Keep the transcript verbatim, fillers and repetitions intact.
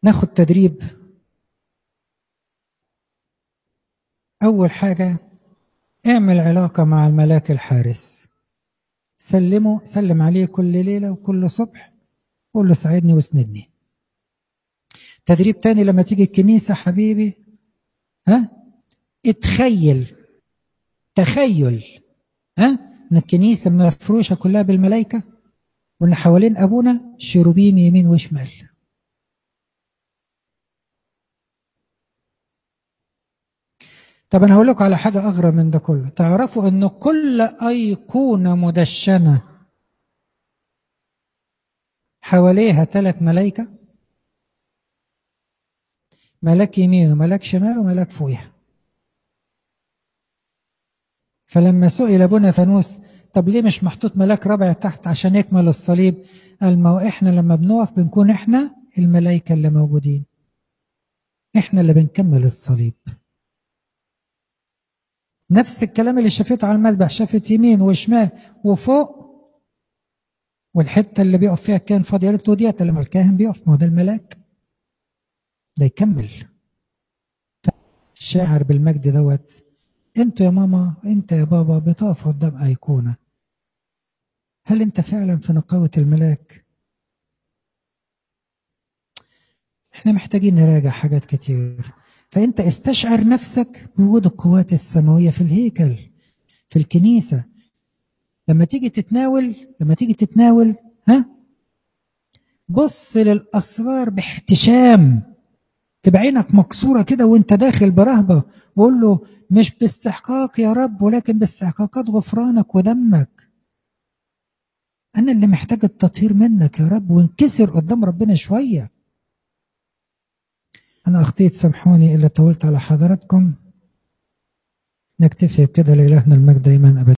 ناخد تدريب. أول حاجة اعمل علاقة مع الملاك الحارس، سلمه سلم عليه كل ليلة وكل صبح، قول له ساعدني واسندني. تدريب تاني لما تيجي الكنيسة حبيبي، ها اتخيل تخيل ها ان الكنيسة مفروشة كلها بالملائكة، وان حوالين ابونا شيروبيم يمين وشمال. طب انا هقول لكم على حاجة اغرب من ده كله. تعرفوا ان كل ايقونة مدشنة حواليها ثلاث ملائكة، ملاك يمين وملاك شمال وملاك فوقها. فلما سئل ابونا فانوس طب ليه مش محطوط ملاك رابع تحت عشان يكمل الصليب، قال ما هو احنا لما بنقف بنكون احنا الملائكة اللي موجودين، احنا اللي بنكمل الصليب. نفس الكلام اللي شافته على المذبح، شافت يمين وشمال وفوق، والحته اللي بيقف فيها كان فاضيه قالت له ديت لما الكاهن بيقف، ما هو ده الملاك ده يكمل. شاعر بالمجد دوت. انتوا يا ماما انت يا بابا بتقف قدام ايقونه، هل انت فعلا في نقاوه الملاك؟ احنا محتاجين نراجع حاجات كتير. فانت استشعر نفسك بوجود القوات السماويه في الهيكل، في الكنيسه. لما تيجي تتناول لما تيجي تتناول ها بص للاسرار باحتشام، تبقى عينك مكسوره كده وانت داخل برهبه، وقول له مش باستحقاق يا رب ولكن باستحقاقات غفرانك ودمك، انا اللي محتاج التطهير منك يا رب، وانكسر قدام ربنا شويه. انا اخطيت سامحوني الا طولت على حضراتكم. نكتفي بكده. لإلهنا المجد دايما ابدا.